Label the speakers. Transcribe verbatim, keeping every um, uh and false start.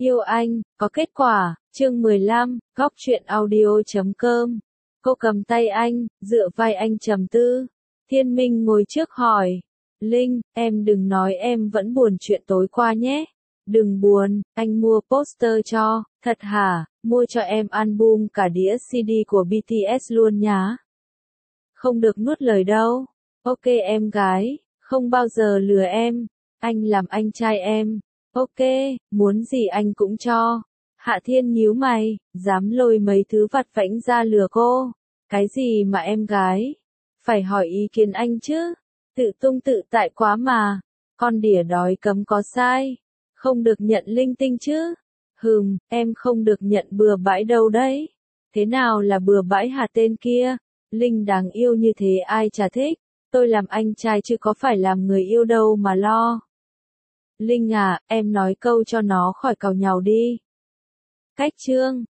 Speaker 1: Yêu anh, có kết quả, chương mười lăm, góc truyện audio chấm com. Cô cầm tay anh, dựa vai anh trầm tư. Thiên Minh ngồi trước hỏi. Linh, em đừng nói em vẫn buồn chuyện tối qua nhé. Đừng buồn, anh mua poster cho. Thật hả, mua cho em album cả đĩa xê đê của bê tê ét luôn nhá. Không được nuốt lời đâu. Ok em gái, không bao giờ lừa em. Anh làm anh trai em. Ok, muốn gì anh cũng cho. Hạ Thiên nhíu mày, dám lôi mấy thứ vặt vãnh ra lừa cô. Cái gì mà em gái? Phải hỏi ý kiến anh chứ. Tự tung tự tại quá mà. Con đỉa đói cấm có sai. Không được nhận linh tinh chứ. Hừm, em không được nhận bừa bãi đâu đấy. Thế nào là bừa bãi hả tên kia? Linh đáng yêu như thế ai chả thích. Tôi làm anh trai chứ có phải làm người yêu đâu mà lo. Linh à, em nói câu cho nó khỏi càu nhàu đi. Cách chương